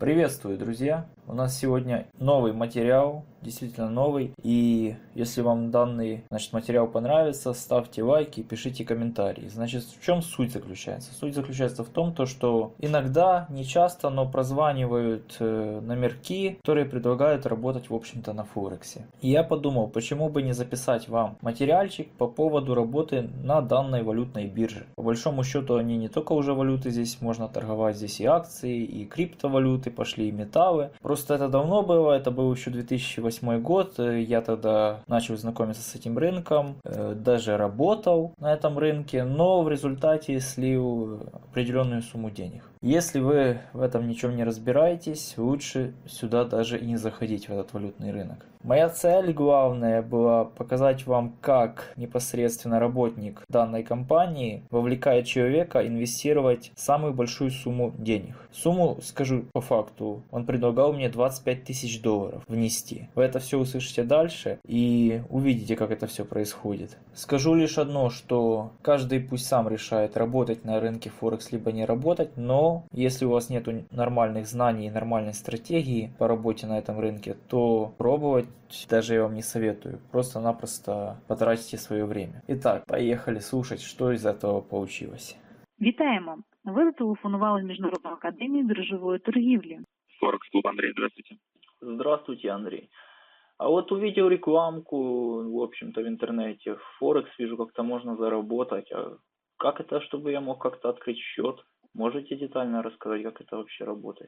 Приветствую, друзья! У нас сегодня новый материал, действительно новый. И если вам данный материал понравится, ставьте лайки и пишите комментарии. Значит, в чем суть заключается? Суть заключается в том, что иногда, не часто, но прозванивают номерки, которые предлагают работать, в общем-то, на Форексе. И я подумал, почему бы не записать вам материальчик по поводу работы на данной валютной бирже. По большому счету, они не только уже валюты, здесь можно торговать, здесь и акции, и криптовалюты, пошли и металлы. Просто это давно было, это был еще 2008 год, я тогда начал знакомиться с этим рынком, даже работал на этом рынке, но в результате слил определенную сумму денег. Если вы в этом ничем не разбираетесь, лучше сюда даже и не заходить, в этот валютный рынок. Моя цель главная была показать вам, как непосредственно работник данной компании вовлекает человека инвестировать самую большую сумму денег. Сумму, скажу по факту, он предлагал мне $25 тысяч внести. Вы это все услышите дальше и увидите, как это все происходит. Скажу лишь одно, что каждый пусть сам решает, работать на рынке Форекс либо не работать, но если у вас нет нормальных знаний и нормальной стратегии по работе на этом рынке, то пробовать даже я вам не советую. Просто-напросто потратите свое время. Итак, поехали слушать, что из этого получилось. Вітаємо! Ви зателефонували в Міжнародну академію біржової торгівлі. Форекс Клуб, Андрей, здравствуйте. Здравствуйте, Андрей. А вот увидел рекламку, в общем-то, в интернете. Форекс, вижу, как-то можно заработать. А как это, чтобы я мог как-то открыть счет? Можете детально рассказать, как это вообще работает?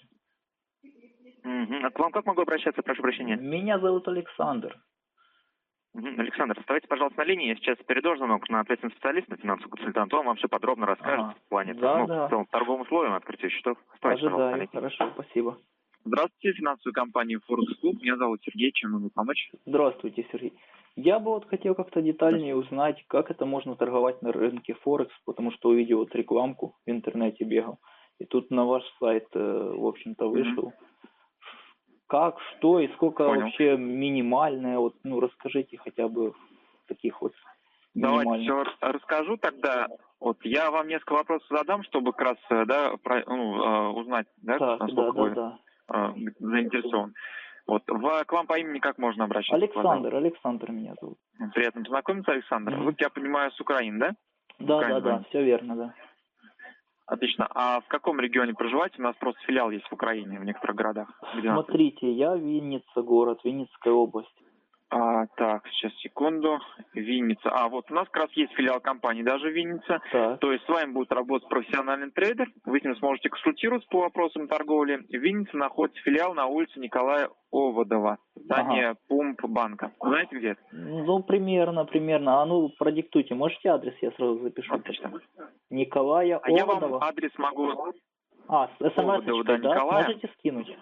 А к вам как могу обращаться, прошу прощения? Меня зовут Александр. Александр, оставайтесь, пожалуйста, на линии. Я сейчас передаю звонок на ответственный специалист, на финансовый консультант. Он вам все подробно расскажет в плане торговым условиям открытия счетов. Оставайтесь, пожалуйста, на линии. Хорошо, спасибо. Здравствуйте, финансовая компания Форекс Клуб. Меня зовут Сергей. Чем могу помочь? Здравствуйте, Сергей. Я бы хотел как-то детальнее узнать, как это можно торговать на рынке Форекс, потому что увидел рекламку в интернете, бегал. И тут на ваш сайт, в общем-то, вышел. Как, что и сколько вообще минимальное, расскажите хотя бы таких минимальных. Давайте все расскажу тогда. Я вам несколько вопросов задам, чтобы как раз узнать, насколько вы заинтересован. К вам по имени как можно обращаться? Александр меня зовут. Приятно познакомиться, Александр. Вы, я понимаю, с Украины, да? Да, все верно, да. Отлично. А в каком регионе проживаете? У нас просто филиал есть в Украине, в некоторых городах. Смотрите, я Винница, город, Винницкая область. Так, сейчас, секунду. Винница. У нас как раз есть филиал компании даже в Виннице. Так. То есть с вами будет работать профессиональный трейдер. Вы с ним сможете консультироваться по вопросам торговли. В Виннице находится филиал на улице Николая Оводова. Здание Пумп-банка. Знаете, где это? Примерно. Продиктуйте. Можете адрес, я сразу запишу. Отлично. Николая Оводова. Я вам адрес могу... смс-очкой, да? Можете скинуть?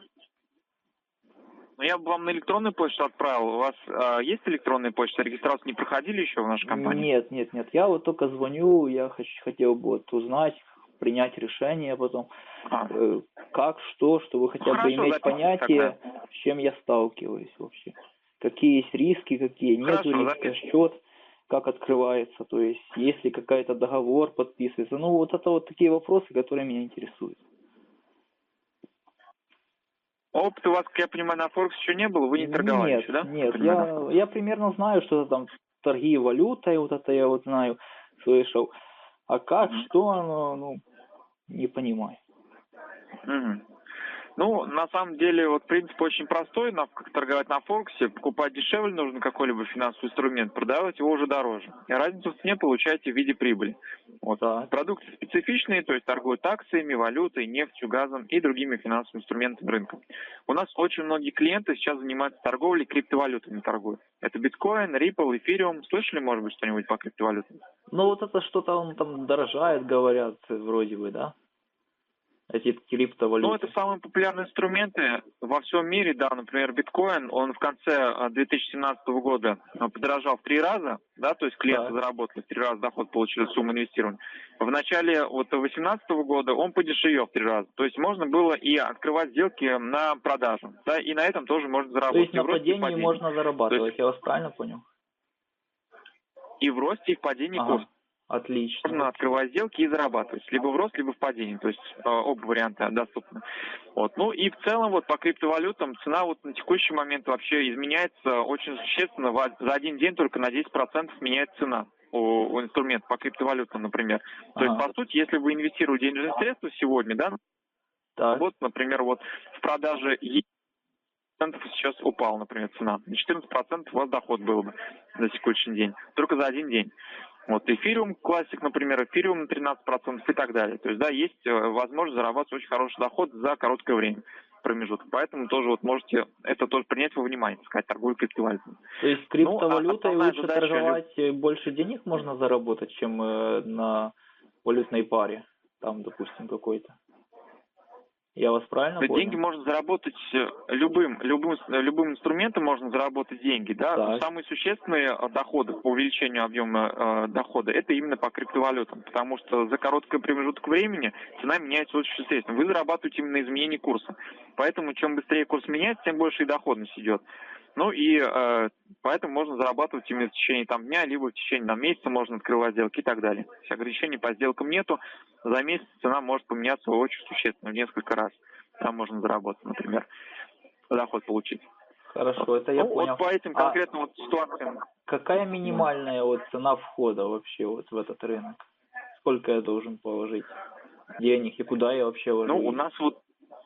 Я бы вам на электронную почту отправил. У вас есть электронная почта? Регистрацию не проходили еще в нашей компании? Нет. Я только звоню, я хотел бы узнать, принять решение потом. Как, что вы хотя бы иметь понятие, с чем я сталкиваюсь вообще. Какие есть риски, какие нет риска, счет, как открывается, то есть есть ли какой-то договор подписывается. Это такие вопросы, которые меня интересуют. Опыт у вас, как я понимаю, на Форекс еще не было? Вы не торговали еще, да? Нет, я примерно знаю, что там торги валютой, я знаю, слышал. А как, что оно, не понимаю. На самом деле, принцип очень простой. Как торговать на Форексе, покупать дешевле нужно какой-либо финансовый инструмент, продавать его уже дороже. И разницу в цене получаете в виде прибыли. Продукты специфичные, то есть торгуют акциями, валютой, нефтью, газом и другими финансовыми инструментами рынка. У нас очень многие клиенты сейчас занимаются торговлей, криптовалютами торгуют. Это биткоин, Ripple, эфириум. Слышали, может быть, что-нибудь по криптовалютам? Это что-то он там дорожает, говорят, вроде бы, да? Эти криптовалюты. Это самые популярные инструменты во всем мире, да, например, биткоин, он в конце 2017 года подорожал в 3 раза, да, то есть клиенты заработали в 3 раза доход, получили сумму инвестирования. В начале 2018 года он подешевел в 3 раза, то есть можно было и открывать сделки на продажу, да, и на этом тоже можно заработать. То есть на падении можно зарабатывать, я вас правильно понял? И в росте, и в падении Отлично. Можно открывать сделки и зарабатывать. Либо в рост, либо в падении. То есть оба варианта доступны. Вот. Ну и в целом вот по криптовалютам цена вот на текущий момент вообще изменяется очень существенно. За один день только на 10% меняется цена у инструмента по криптовалютам, например. То есть, по сути, если вы инвестируете денежные средства сегодня, да, Так. вот, например, вот в продаже сейчас упала, например, цена. На 14% у вас доход был бы на сегодняшний день. Только за один день. Вот эфириум классик, например, эфириум на 13% и так далее. То есть, да, есть возможность зарабатывать очень хороший доход за короткое время промежуток. Поэтому тоже вот можете это тоже принять во внимание, так сказать, торговлю криптовалютой. То есть криптовалютой лучше задача торговать, больше денег можно заработать, чем на валютной паре, там, допустим, какой-то. Я вас правильно понял? Деньги можно заработать любым инструментом можно заработать деньги, да. Так. Самые существенные доходы по увеличению объема дохода это именно по криптовалютам, потому что за короткий промежуток времени цена меняется очень существенно. Вы зарабатываете именно на изменении курса, поэтому чем быстрее курс меняется, тем больше и доходность идет. Ну и поэтому можно зарабатывать именно в течение там дня, либо в течение там месяца можно открывать сделки и так далее. То есть ограничений по сделкам нету. За месяц цена может поменяться очень существенно, в несколько раз. Там можно заработать, например, доход получить. Хорошо, это я понял. Вот по этим конкретным вот ситуациям. Какая минимальная вот цена входа вообще вот в этот рынок? Сколько я должен положить денег и куда я вообще ложу? Ну, у нас вот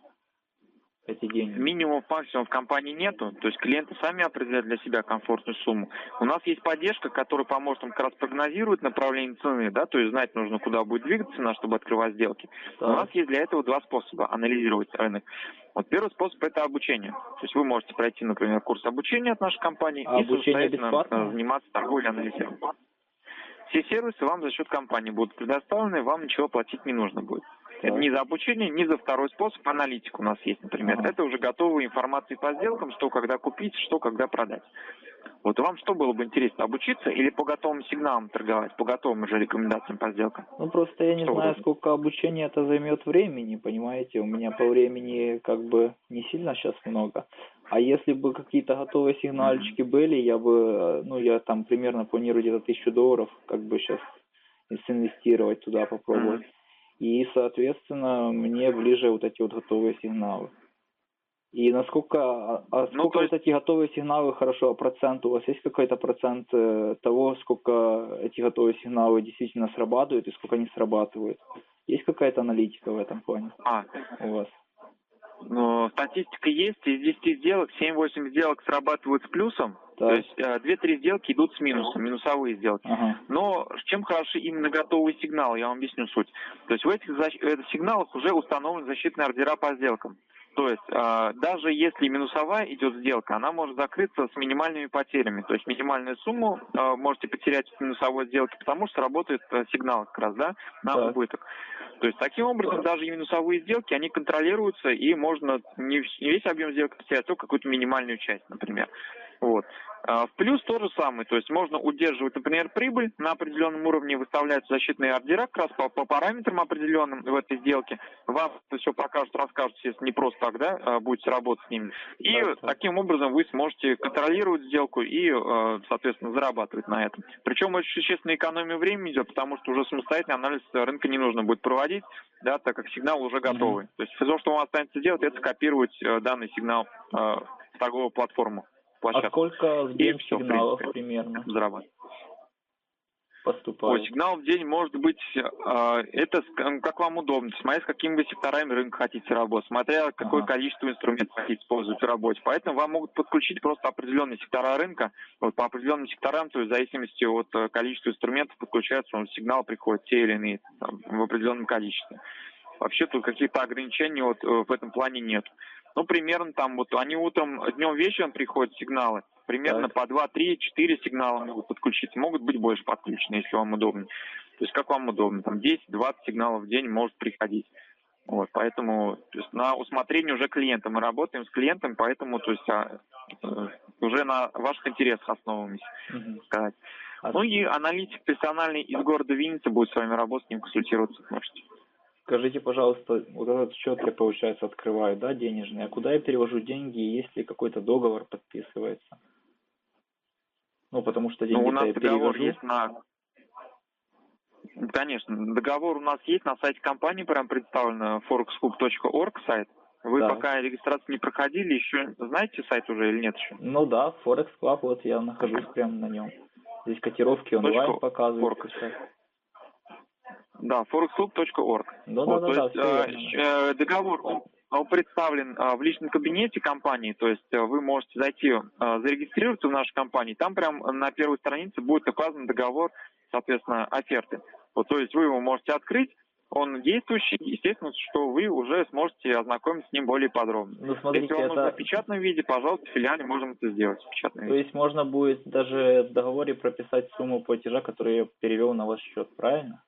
эти деньги. Минимум, максимум в компании нету, то есть клиенты сами определяют для себя комфортную сумму. У нас есть поддержка, которая поможет им как раз прогнозировать направление цены, да, то есть знать нужно, куда будет двигаться цена, чтобы открывать сделки. Так. У нас есть для этого два способа анализировать рынок. Вот первый способ это обучение. То есть вы можете пройти, например, курс обучения от нашей компании и самостоятельно заниматься торговлей, анализированием. Все сервисы вам за счет компании будут предоставлены, вам ничего платить не нужно будет. Это ни за обучение, ни за второй способ, аналитика у нас есть, например. Это уже готовая информация по сделкам, что когда купить, что когда продать. Вот вам что было бы интересно, обучиться или по готовым сигналам торговать, по готовым уже рекомендациям по сделкам? Ну просто я не знаю, сколько обучения это займет времени, понимаете, у меня по времени как бы не сильно сейчас много. А если бы какие-то готовые сигнальчики были, я бы, ну я там примерно планирую где-то $1000, как бы сейчас инвестировать туда, попробовать. И, соответственно, мне ближе вот эти вот готовые сигналы. И насколько, сколько вот эти готовые сигналы, хорошо, процент, у вас есть какой-то процент того, сколько эти готовые сигналы действительно срабатывают и сколько они срабатывают? Есть какая-то аналитика в этом плане у вас? Ну, статистика есть, из 10 сделок 7-8 сделок срабатывают с плюсом, так. То есть 2-3 сделки идут с минусом, минусовые сделки. Но чем хороши именно готовые сигналы, я вам объясню суть. То есть в этих сигналах уже установлены защитные ордера по сделкам. То есть даже если минусовая идет сделка, она может закрыться с минимальными потерями. То есть минимальную сумму можете потерять в минусовой сделке, потому что работает сигнал как раз, да, на убыток. То есть таким образом даже и минусовые сделки, они контролируются, и можно не весь объем сделок потерять, только какую-то минимальную часть, например. Вот. В плюс то же самое, то есть можно удерживать, например, прибыль на определенном уровне, выставляются защитные ордера как раз по параметрам определенным в этой сделке. Вам это все покажут, расскажут, если не просто так, да, будете работать с ними. И таким образом вы сможете контролировать сделку и, соответственно, зарабатывать на этом. Причем очень существенная экономия времени идет, потому что уже самостоятельный анализ рынка не нужно будет проводить, да, так как сигнал уже готовый. То есть все, что вам останется делать, это скопировать данный сигнал в торговую платформу. А сколько в день сигналов примерно поступает? Сигнал в день может быть, это как вам удобно, смотря с какими вы секторами рынка хотите работать, смотря какое количество инструментов хотите использовать в работе. Поэтому вам могут подключить просто определенные сектора рынка, вот по определенным секторам, то есть в зависимости от количества инструментов подключается, сигнал приходит те или иные там, в определенном количестве. Вообще тут каких-то ограничений вот в этом плане нет. Ну, примерно там вот они утром, днем, вечером приходят сигналы. Примерно по 2, 3, 4 сигнала могут подключиться. Могут быть больше подключены, если вам удобно. То есть как вам удобно. Там 10-20 сигналов в день может приходить. Вот, поэтому то есть на усмотрение уже клиента. Мы работаем с клиентом, поэтому то есть уже на ваших интересах основываемся, сказать. Ну и аналитик персональный из города Винницы будет с вами работать, с ним консультироваться можете. Скажите, пожалуйста, вот этот счет я, получается, открываю, да, денежный, а куда я перевожу деньги, если какой-то договор подписывается? Ну, потому что деньги-то у нас я договор перевожу. есть на... Конечно. Договор у нас есть на сайте компании, прям представлен forexclub.org сайт. Вы Так. пока регистрацию не проходили, еще знаете сайт уже или нет еще? Ну да, Forex Club, вот я нахожусь прямо на нем. Здесь котировки онлайн .org. показывают сейчас. Да, forexclub.org. Да, Вот, да, то да, есть все верно. договор он представлен в личном кабинете компании, то есть вы можете зайти, зарегистрироваться в нашей компании, там прям на первой странице будет указан договор, соответственно, оферты. Вот, то есть вы его можете открыть, он действующий, естественно, что вы уже сможете ознакомиться с ним более подробно. Ну, смотрите, Если вам нужно это... в печатном виде, пожалуйста, в филиале можем это сделать в печатном То виде. есть можно будет даже в договоре прописать сумму платежа, которую я перевел на ваш счет, правильно?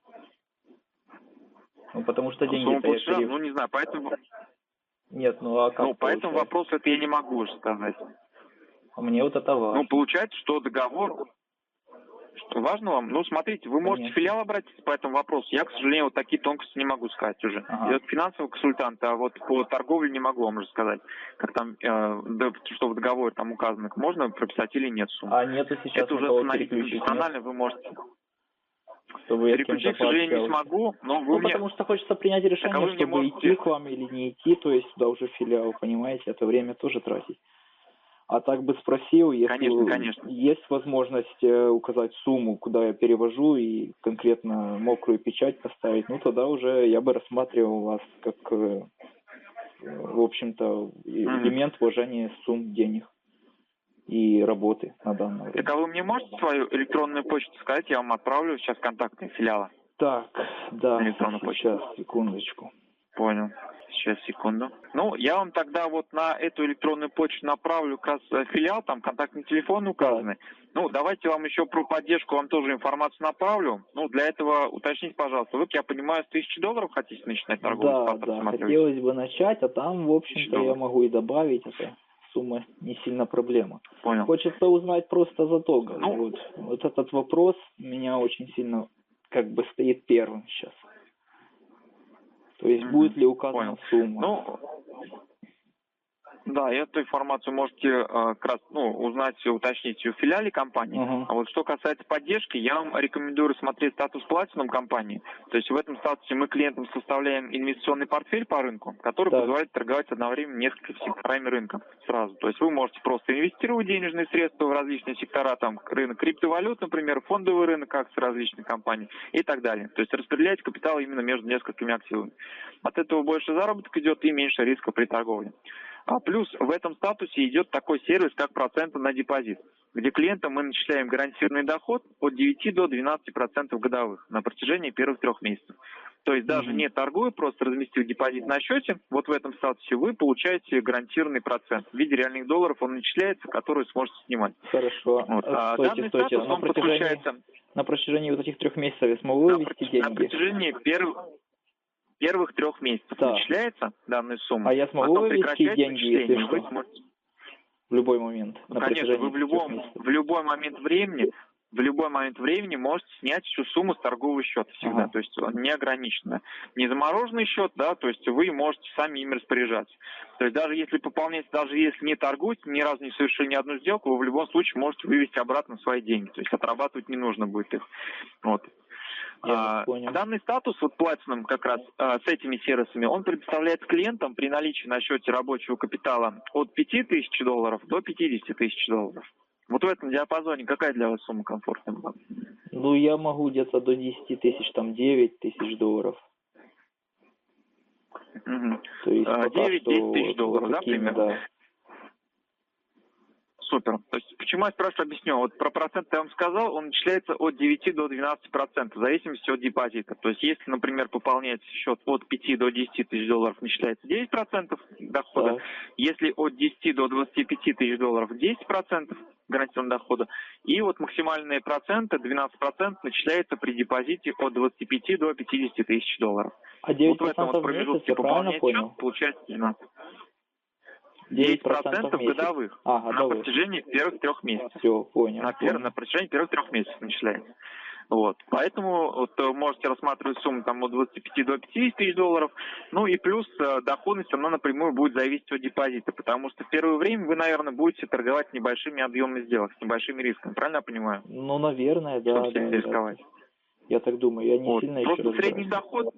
Ну, потому что Сумма деньги-то я платежа, перевел. ну не знаю, поэтому, Нет, ну а как ну, по этому получается? вопросу это я не могу уже сказать. А мне вот это Ну, важно. получается, что договор... Что важно вам? Ну, смотрите, вы можете в Конечно. филиал обратиться по этому вопросу. Я, к сожалению, вот такие тонкости не могу сказать уже. Ага. Я финансовый консультант, а вот по торговле не могу вам уже сказать, как там, что в договоре там указано, можно прописать или нет сумму. А нету сейчас Это на уже кого установить переключить, нет? персонально вы можете. Чтобы я с Переключить, кем-то к сожалению, не пообщался. смогу, но вы Ну, мне... потому что хочется принять Так, а решение, вы мне чтобы можете... идти к вам или не идти, то есть туда уже в филиал, понимаете, это время тоже тратить. А так бы спросил, если Конечно. есть возможность указать сумму, куда я перевожу, и конкретно мокрую печать поставить, ну тогда уже я бы рассматривал вас как, в общем-то, элемент вложения сумм денег и работы на данное время. Так, а вы мне можете свою электронную почту сказать? Я вам отправлю сейчас контактные филиала. Так, да, Электронную почту. сейчас, секундочку. Понял. Сейчас, секунду. Ну, я вам тогда вот на эту электронную почту направлю как раз филиал, там контактные телефоны указаны. Ну, давайте вам еще про поддержку вам тоже информацию направлю. Ну, для этого уточните, пожалуйста, вы, как я понимаю, с $1000 хотите начинать торговлю с Да, паспортом да, отвёзки? хотелось бы начать, а там, в общем-то, я могу и добавить, это сумма не сильно проблема. Понял. Хочется узнать просто заток. Ну, Вот этот вопрос меня очень сильно как бы стоит первым сейчас. То есть будет ли указана сумма? Ну, да, эту информацию можете как раз узнать, уточнить в филиале компании. А вот что касается поддержки, я вам рекомендую рассмотреть статус Platinum компании. То есть в этом статусе мы клиентам составляем инвестиционный портфель по рынку, который позволяет торговать одновременно несколькими секторами рынка сразу. То есть вы можете просто инвестировать денежные средства в различные сектора, там рынок криптовалют, например, фондовый рынок акций различных компаний и так далее. То есть распределять капитал именно между несколькими активами. От этого больше заработок идет и меньше риска при торговле. А плюс в этом статусе идет такой сервис, как проценты на депозит, где клиентам мы начисляем гарантированный доход от 9 до 12% годовых на протяжении первых 3 месяцев. То есть даже не торгуя, просто разместив депозит на счете, вот в этом статусе вы получаете гарантированный процент. В виде реальных долларов он начисляется, который сможете снимать. Хорошо. Вот. Стойте. Статус, он подключается... На протяжении вот этих 3 месяцев я смогу вывести деньги? На протяжении первых 3 месяцев начисляется данная сумма. А я смогу потом вывести деньги, если что? вы сможете... В любой момент? Конечно, вы в любой момент времени можете снять всю сумму с торгового счета всегда, то есть он неограниченно. Не замороженный счет, да, то есть вы можете сами им распоряжаться. То есть даже если пополнять, даже если не торгуете, ни разу не совершили ни одну сделку, вы в любом случае можете вывести обратно свои деньги, то есть отрабатывать не нужно будет их. Вот. Данный статус, вот Platinum как раз с этими сервисами, он предоставляет клиентам при наличии на счете рабочего капитала от $5000 до $50000. Вот в этом диапазоне какая для вас сумма комфортная была? Ну, я могу где-то до 10 тысяч, там, $9000. То есть 9-10 тысяч долларов, да, примерно? Да. Супер. То есть, почему я спрашиваю, объясню. Вот про процент я вам сказал, он начисляется от 9 до 12%, в зависимости от депозита. То есть, если, например, пополнять счет от 5 до 10 тысяч долларов, начисляется 9% дохода. Да. Если от 10 до 25 тысяч долларов, 10% гарантированного дохода. И вот максимальные проценты, 12%, начисляется при депозите от 25 до 50 тысяч долларов. А 9% вот в этом вот промежутке пополнять счет получается 12%. 9% годовых на протяжении первых 3 месяцев. Все, понял. На протяжении первых 3 месяцев начисляется. Вот. Поэтому вот, можете рассматривать сумму там, от 25 до 50 тысяч долларов. Ну и плюс доходность, она напрямую будет зависеть от депозита. Потому что в первое время вы, наверное, будете торговать небольшими объемами сделок, с небольшими рисками. Правильно я понимаю? Ну, наверное, да. Чтобы сильно рисковать. Я так думаю, я не Вот. сильно еще Просто разбираюсь. средний доход,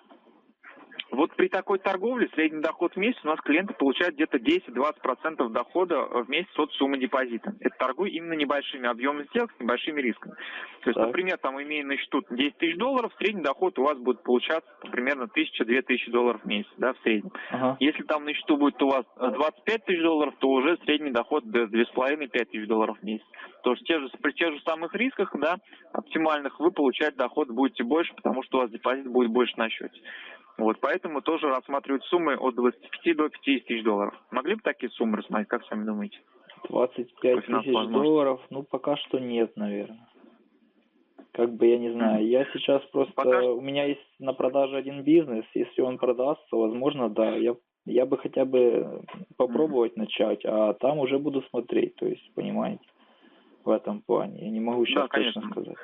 вот при такой торговле средний доход в месяц у нас клиенты получают где-то 10-20% дохода в месяц от суммы депозита. Это торгуя именно небольшими объемами сделок с небольшими рисками. То есть, Так. например, там имея на счету 10 тысяч долларов, средний доход у вас будет получаться примерно 1000-2000 долларов в месяц, да, в среднем. Ага. Если там на счету будет у вас 25 тысяч долларов, то уже средний доход до 2,5-5 тысяч долларов в месяц. То есть при тех же самых рисках, да, оптимальных, вы получать доход будете больше, потому что у вас депозит будет больше на счете. Вот, поэтому тоже рассматривают суммы от 25 до 50 тысяч долларов. Могли бы такие суммы рассмотреть, как сами думаете? 25 тысяч долларов, ну пока что нет, наверное. Как бы я не знаю, я сейчас просто, у меня есть на продаже один бизнес, если он продастся, возможно, да, я бы хотя бы попробовать начать, а там уже буду смотреть, то есть, понимаете, в этом плане, я не могу сейчас точно сказать.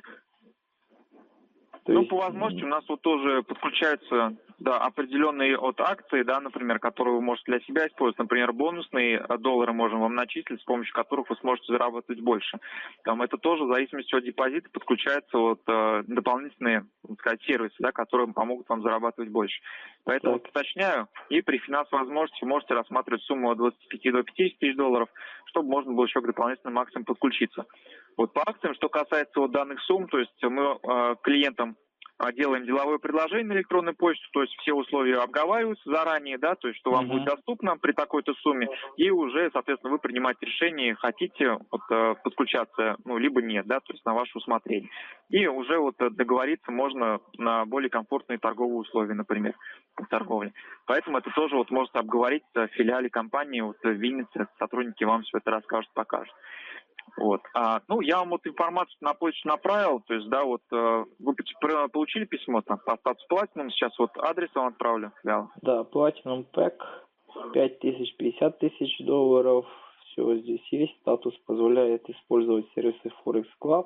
Ну, по возможности у нас вот тоже подключаются, да, определенные от акции, да, например, которые вы можете для себя использовать. Например, бонусные доллары можем вам начислить, с помощью которых вы сможете заработать больше. Там это тоже в зависимости от депозита подключаются вот дополнительные, так сказать, сервисы, да, которые помогут вам зарабатывать больше. Поэтому вот, уточняю, и при финансовой возможности вы можете рассматривать сумму от 25 до 50 тысяч долларов, чтобы можно было еще к дополнительным акциям подключиться. Вот по акциям, что касается вот данных сумм, то есть мы клиентам делаем деловое предложение на электронную почту, то есть все условия обговариваются заранее, да, то есть что вам будет доступно при такой-то сумме, и уже, соответственно, вы принимаете решение, хотите вот, подключаться, ну, либо нет, да, то есть на ваше усмотрение. И уже вот договориться можно на более комфортные торговые условия, например, в торговле. Поэтому это тоже вот можете обговорить в филиале компании, вот в Виннице, сотрудники вам все это расскажут, покажут. Вот. Ну, я вам вот информацию на почту направил, то есть, да, вот вы получили письмо там по статусу Platinum, сейчас вот адрес вам отправлю. Да, Platinum Pack, 5000, 50 тысяч долларов, все здесь есть, статус позволяет использовать сервисы Forex Club,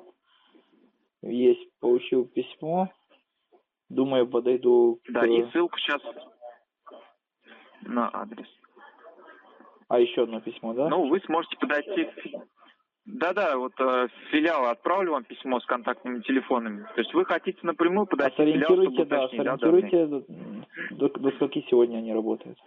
есть, получил письмо, думаю, подойду к... Да, и ссылку сейчас на адрес. А еще одно письмо, да? Ну, вы сможете подойти... Да-да, вот филиал отправлю вам письмо с контактными телефонами. То есть вы хотите напрямую подойти в филиал, чтобы уточнить, да, сориентируйте, до скольки сегодня они работают?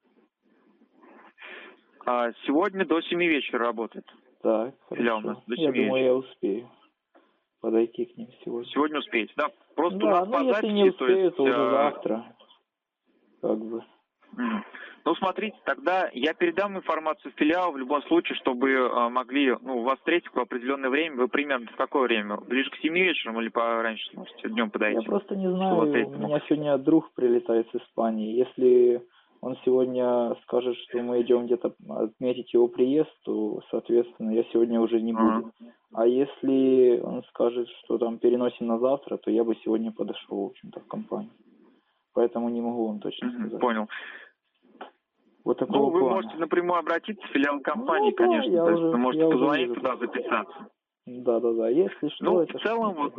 Сегодня до 7 вечера работает. Так, филиал у нас до 7 я думаю, я успею подойти к ним сегодня. Сегодня успеете, да? Просто да, у нас ну, по если записи, не успею, то есть... уже завтра, как бы. Ну, смотрите, тогда я передам информацию в филиал в любом случае, чтобы могли, ну, вас встретить в определенное время. Вы примерно в какое время? Ближе к 7 вечером или пораньше сможете днем подойти? Я просто не знаю, у меня сегодня друг прилетает с Испании. Если он сегодня скажет, что мы идем где-то отметить его приезд, то, соответственно, я сегодня уже не буду. А если он скажет, что там переносим на завтра, то я бы сегодня подошел, в общем-то, в компанию. Поэтому не могу вам точно сказать. Понял. Вот такого вы плана. можете напрямую обратиться в филиал компании, да, конечно. То есть вы можете позвонить вижу. туда, записаться. Да. Если что, ну, это в целом, вот,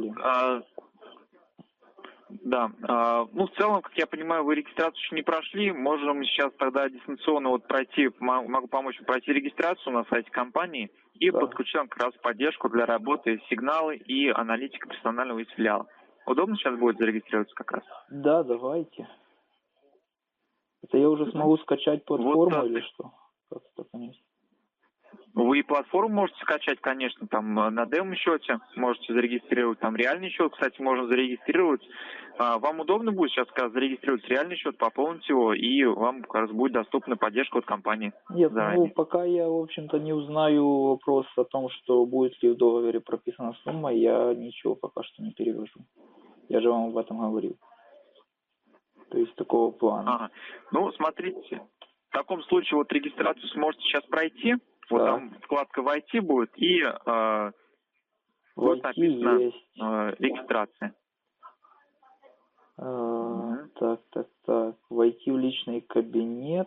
ну, в целом, как я понимаю, вы регистрацию еще не прошли. Можем сейчас тогда дистанционно вот пройти, могу помочь пройти регистрацию на сайте компании и подключить вам как раз поддержку для работы, сигналы и аналитика персонального из филиала. Удобно сейчас будет зарегистрироваться как раз? Да, давайте. Это я уже смогу скачать платформу вот, или что? Как это понять? Вы и платформу можете скачать, конечно, там на демо-счете можете зарегистрировать, там реальный счет, кстати, можно зарегистрировать. Вам удобно будет сейчас как раз зарегистрировать реальный счет, пополнить его, и вам как раз будет доступна поддержка от компании. Нет, заранее. Ну, пока я, в общем-то, не узнаю вопрос о том, что будет ли в договоре прописана сумма, я ничего пока что не перевожу. Я же вам об этом говорил. То есть такого плана. Ну, смотрите, в таком случае вот регистрацию сможете сейчас пройти. Вот там вкладка «Войти» будет, и вот написано «Регистрация». Так. Войти в личный кабинет.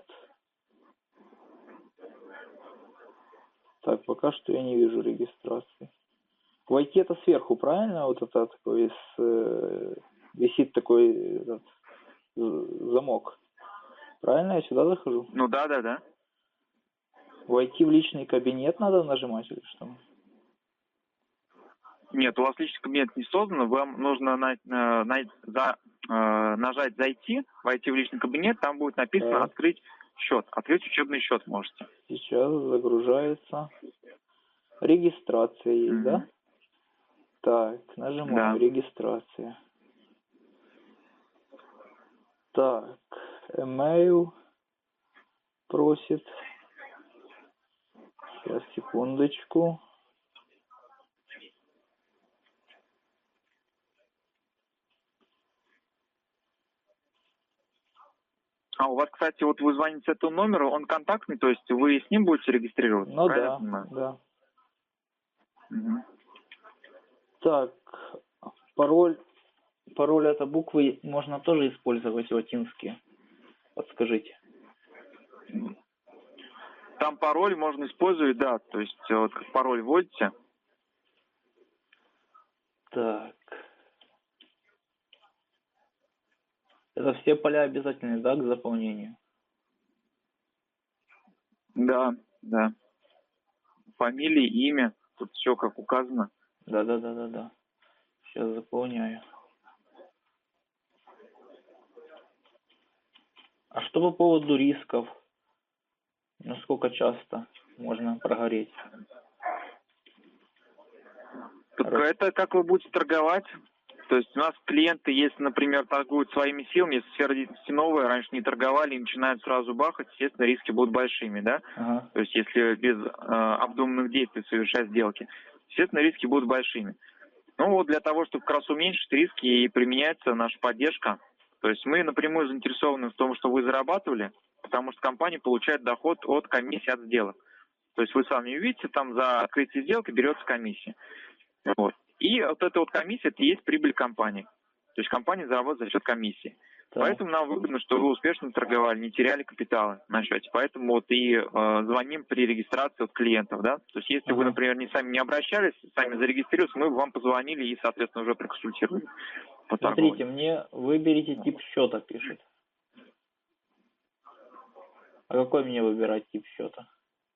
Так, пока что я не вижу регистрации. Войти это сверху, правильно? Вот это такой висит такой замок. Правильно я сюда захожу? Ну да. Войти в личный кабинет надо нажимать или что? Нет, у вас личный кабинет не создан, вам нужно нажать «Зайти», войти в личный кабинет, там будет написано Так. «Открыть счет». Открыть учебный счет можете. Сейчас загружается. Регистрация есть, да? Так, нажимаю регистрация. Так, email просит. Сейчас, секундочку. А у вас, кстати, вот вы звоните этому номеру, он контактный, то есть вы с ним будете регистрироваться? Ну правильно я да, понимаю? да. Мгм. Так, пароль это буквы можно тоже использовать латинские. Подскажите. Там пароль можно использовать, да, то есть вот как пароль вводите. Так. Это все поля обязательны, да, к заполнению? Да, да. Фамилия, имя, тут все как указано. Да. Сейчас заполняю. А что по поводу рисков? Насколько часто можно прогореть? Так это как вы будете торговать. То есть у нас клиенты, если, например, торгуют своими силами, если сфера деятельности новая, раньше не торговали и начинают сразу бахать, естественно, риски будут большими, да? Ага. То есть если без обдуманных действий совершать сделки, естественно, риски будут большими. Ну вот для того, чтобы как раз уменьшить риски, и применяется наша поддержка. То есть мы напрямую заинтересованы в том, что вы зарабатывали, потому что компания получает доход от комиссии от сделок. То есть вы сами увидите, там за открытие сделки берется комиссия. Вот. И вот эта вот комиссия, это и есть прибыль компании. То есть компания заработает за счет комиссии. Так. Поэтому нам выгодно, что вы успешно торговали, не теряли капитала на счете. Поэтому вот и звоним при регистрации от клиентов, да. То есть если вы, например, сами не обращались, сами зарегистрировались, мы бы вам позвонили и, соответственно, уже проконсультировали по торговле. Смотрите, мне выберите тип счета, пишет. А какой мне выбирать тип счета?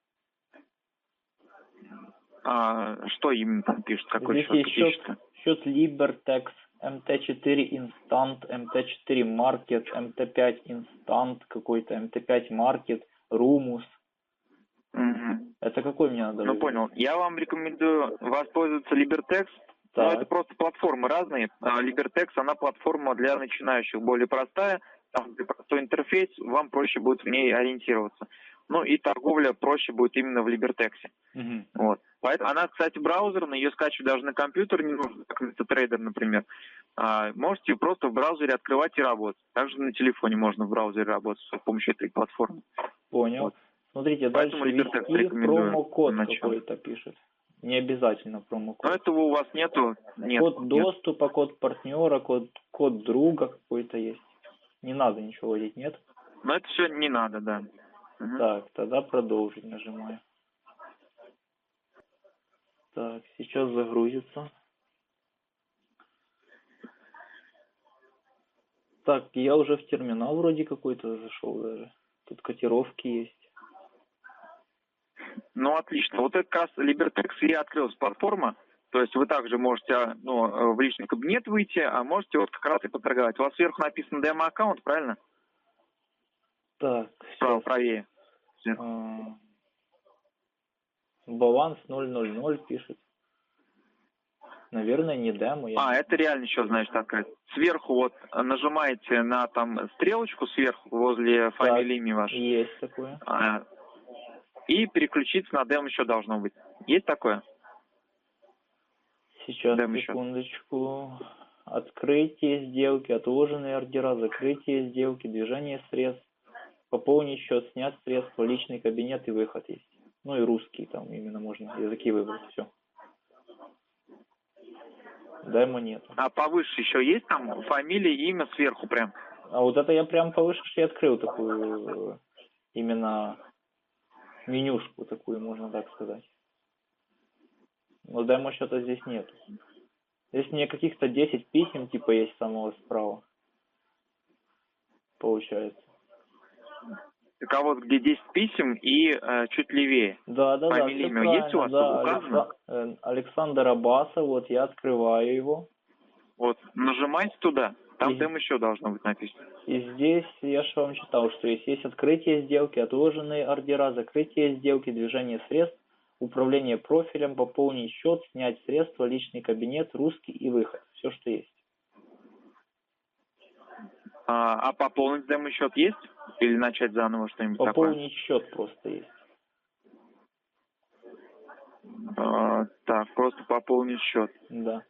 Что именно там пишет? Какой Здесь счет есть пишет? счет Libertex, MT4 Instant, MT4 Market, MT5 Instant какой-то, MT5 Market, Rumus. Угу. Это какой мне надо выбрать? Понял. Я вам рекомендую воспользоваться Libertex. Но это просто платформы разные. Libertex, она платформа для начинающих, более простая. Там простой интерфейс, вам проще будет в ней ориентироваться. Ну и торговля проще будет именно в Libertex. Вот. Поэтому она, кстати, браузерная, ее скачивать даже на компьютер не нужно, как MetaTrader, например. Можете просто в браузере открывать и работать. Также на телефоне можно в браузере работать с помощью этой платформы. Понял. Вот. Смотрите, Поэтому дальше ввести промокод какой-то пишет. Не обязательно промокод. Но этого у вас нету? Нет. Код доступа, код партнера, код друга какой-то есть. Не надо ничего вводить, нет? Но это все не надо, да. Так, тогда продолжить нажимаю. Так, сейчас загрузится. Так, я уже в терминал вроде какой-то зашел даже. Тут котировки есть. Ну, отлично. Вот это как раз Libertex и открылась платформа. То есть вы также можете в личный кабинет выйти, а можете вот как раз и поторговать. У вас сверху написано демо-аккаунт, правильно? Так, справа правее. Баланс 000 пишет. Наверное, не демо. Это реально счет, значит, такая. Сверху вот нажимаете на там стрелочку сверху возле фамилии, имя ваше. Есть такое. И переключиться на демо еще должно быть. Есть такое? Сейчас, секундочку. Открытие сделки, отложенные ордера, закрытие сделки, движение средств, пополнить счет, снять средства, личный кабинет и выход есть. Ну и русский там именно можно языки выбрать, все. Демо нет. А повыше еще есть там фамилия, имя сверху прям? А вот это я прям повыше и открыл такую именно менюшку такую, можно так сказать. Но демо счета здесь нет. Здесь мне каких-то 10 писем типа есть самого справа. Получается. Так а вот где 10 писем и чуть левее. Да, Фамилия, все имя есть у вас правильно, указано? Александр Абасов, вот я открываю его. Вот, нажимайте туда, там И- демо-счет должно быть написано. И здесь я же вам читал, что есть открытие сделки, отложенные ордера, закрытие сделки, движение средств, управление профилем, пополнить счет, снять средства, личный кабинет, русский и выход. Все, что есть. А пополнить демо-счет есть? Или начать заново что-нибудь такое? Пополнить счет просто есть. Так, просто пополнить счет. Да.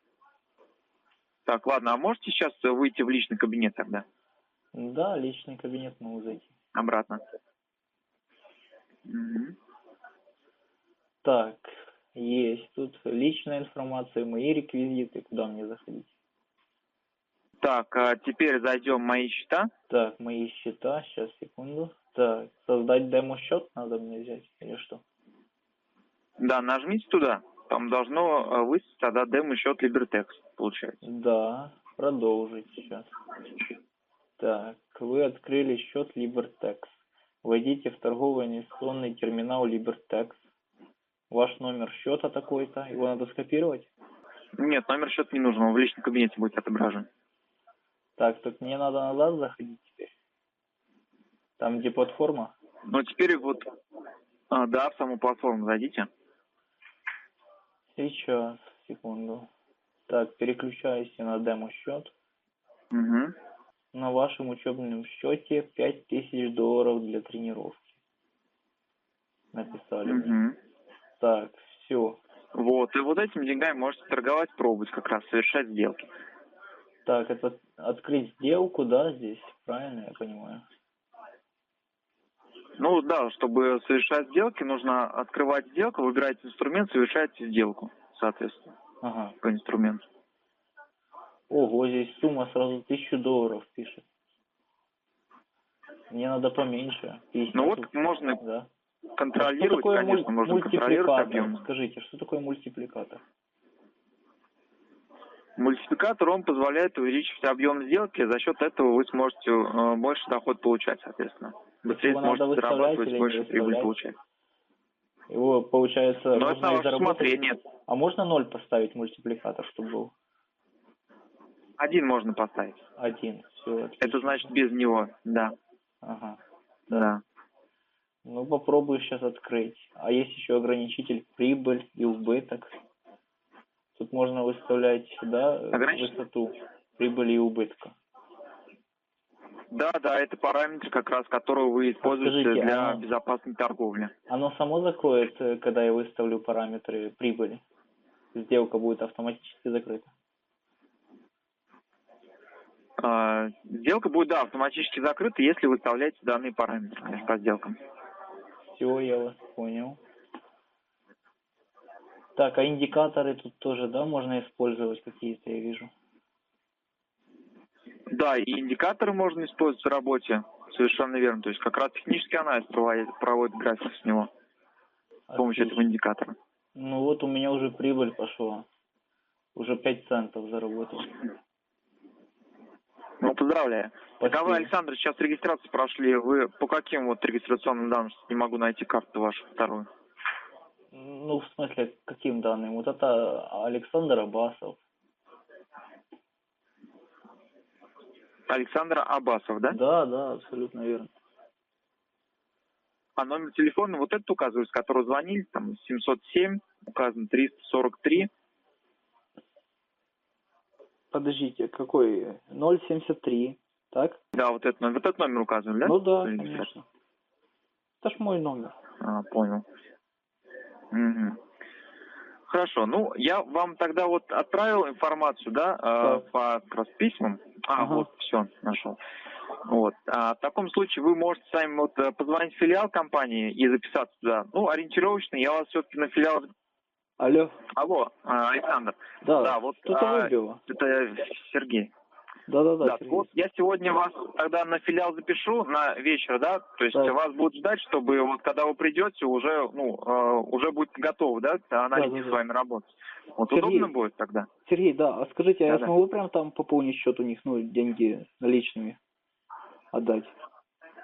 Так, ладно, а можете сейчас выйти в личный кабинет тогда? Да, личный кабинет могу зайти. Обратно. Мгм. Так, есть тут личная информация, мои реквизиты, куда мне заходить? Так, а теперь зайдем в мои счета. Так, мои счета, сейчас, секунду. Так, создать демо-счет надо мне взять или что? Да, нажмите туда. Там должно высветить тогда демо-счет Libertex, получается. Да, продолжить сейчас. Так, вы открыли счет Libertex. Войдите в торговый инвестиционный терминал Libertex. Ваш номер счета такой-то. Его надо скопировать? Нет, номер счета не нужен, он в личном кабинете будет отображен. Так, тут мне надо назад заходить теперь. Там, где платформа. Ну, теперь вот, да, в саму платформу зайдите. Сейчас, секунду. Так, переключаюсь я на демо-счет. Угу. На вашем учебном счете $5000 для тренировки. Написали мне. Угу. Так, все. Вот, и вот этими деньгами можете торговать, пробовать как раз, совершать сделки. Так, это открыть сделку, да, здесь? Правильно я понимаю? Ну да, чтобы совершать сделки, нужно открывать сделку, выбирать инструмент, совершаете сделку, соответственно, Ага. по инструменту. Ого, здесь сумма сразу $1000 пишет. Мне надо поменьше. 50. Ну вот можно Да. контролировать, что такое конечно, можно контролировать объем. Скажите, что такое мультипликатор? Мультипликатор, он позволяет увеличивать объем сделки, за счет этого вы сможете больше доход получать, соответственно. Быстрее Его надо сможете выставлять зарабатывать, или не больше прибыль выставлять? получать. Его, получается, Но это можно на и ваше заработать. усмотрение. А можно 0 поставить мультипликатор, чтобы был? 1 можно поставить. 1. Все. Это значит без него, да. Ага. Да. Ну, попробую сейчас открыть. А есть еще ограничитель прибыль и убыток. Тут можно выставлять, да, высоту прибыли и убытка. Да, это параметр, как раз, который вы используете Скажите, для безопасной торговли. Оно само закроет, когда я выставлю параметры прибыли? Сделка будет автоматически закрыта? Сделка будет, да, автоматически закрыта, если вы выставляете данные параметры по сделкам. Все, я вас понял. Так, а индикаторы тут тоже, да, можно использовать какие-то, я вижу? Да, и индикаторы можно использовать в работе, совершенно верно. То есть как раз технический анализ проводит график с него с помощью этого индикатора. Ну вот у меня уже прибыль пошла. Уже 5 центов заработал. Ну, поздравляю. Спасибо. Так, а вы, Александр, сейчас регистрацию прошли. Вы по каким вот регистрационным данным? Не могу найти карту вашу вторую. Ну, в смысле, каким данным? Вот это Александр Абасов. Александр Абасов, да? Да, абсолютно верно. А номер телефона вот этот указывает, с которого звонили, там 707, указано 343. Подождите, какой? 073, так? Да, вот этот номер указывали, да? Ну да, конечно. Это ж мой номер. Понял. Угу. Хорошо, ну я вам тогда вот отправил информацию, да, по как раз письмам. Вот, все, нашел. Вот. В таком случае вы можете сами вот позвонить в филиал компании и записаться туда. Ну, ориентировочно я вас все-таки на филиал... Алло, Александр. Да, вот что-то выбило. это Сергей. Да, Сергей. Вот я сегодня вас тогда на филиал запишу на вечер, да, то есть вас будут ждать, чтобы вот когда вы придете, уже, уже будет готовы, да, аналитик с вами работать. Вот Сергей, удобно будет тогда? Сергей, а скажите, я смогу прям там пополнить счет у них, деньги наличными отдать?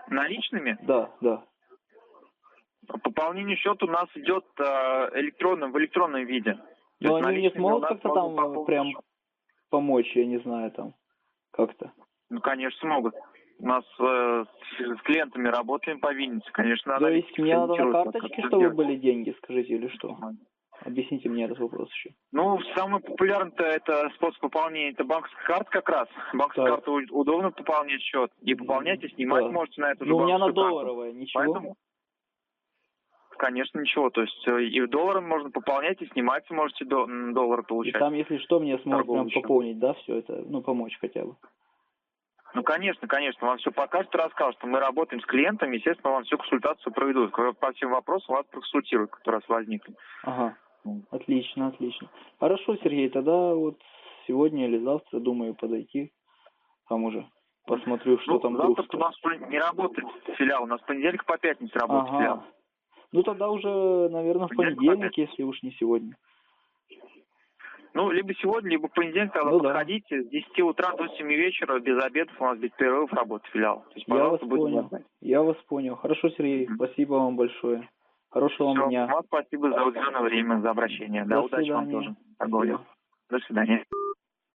Наличными? Да, да. Пополнение счета у нас идет в электронном виде. То Но есть они мне наличными у смогут нас как-то можно там пополнить прям счет. помочь, я не знаю, там, как-то. Ну, конечно, смогут. У нас с клиентами работаем по Виннице. Конечно, То есть мне надо на ориентируются, как карточке, это чтобы сделать. были деньги, скажите, или что? Объясните мне этот вопрос еще. Ну, самый популярный это способ пополнения, это банковская карта как раз. Банковская Так. карта удобно пополнять счет. И пополнять, и снимать Да. можете на эту же Ну, у меня на банковскую карту. долларовое, ничего. Поэтому, конечно, ничего. То есть и долларом можно пополнять, и снимать можете доллары И получать. там, если что, мне смогут Торговый прям счет. пополнить, да, все это, ну, помочь хотя бы. Ну, конечно, вам все покажут, расскажут, что мы работаем с клиентами, естественно, вам всю консультацию проведут. По всем вопросам вас проконсультируют, которые у вас возникнут. Ага, отлично, отлично. Хорошо, Сергей, тогда вот сегодня или завтра, думаю, подойти, там уже посмотрю, что там завтра вдруг. у нас не работает филиал, у нас с понедельника по пятницу работает филиал. Ага. Ну, тогда уже, наверное, в понедельник, если уж не сегодня. Ну, либо сегодня, либо в понедельник, тогда Ну да. подходите с 10 утра до 7 вечера, без обедов, у нас без перерывов работает филиал. То есть, Я вас пожалуйста, будем понял. ждать. Я вас понял. Хорошо, Сергей, спасибо вам большое. Хорошего вам Всё, дня. вам спасибо за уделенное время, за обращение. Да, До удачи вам свидания. тоже. Торговли. Спасибо. До свидания.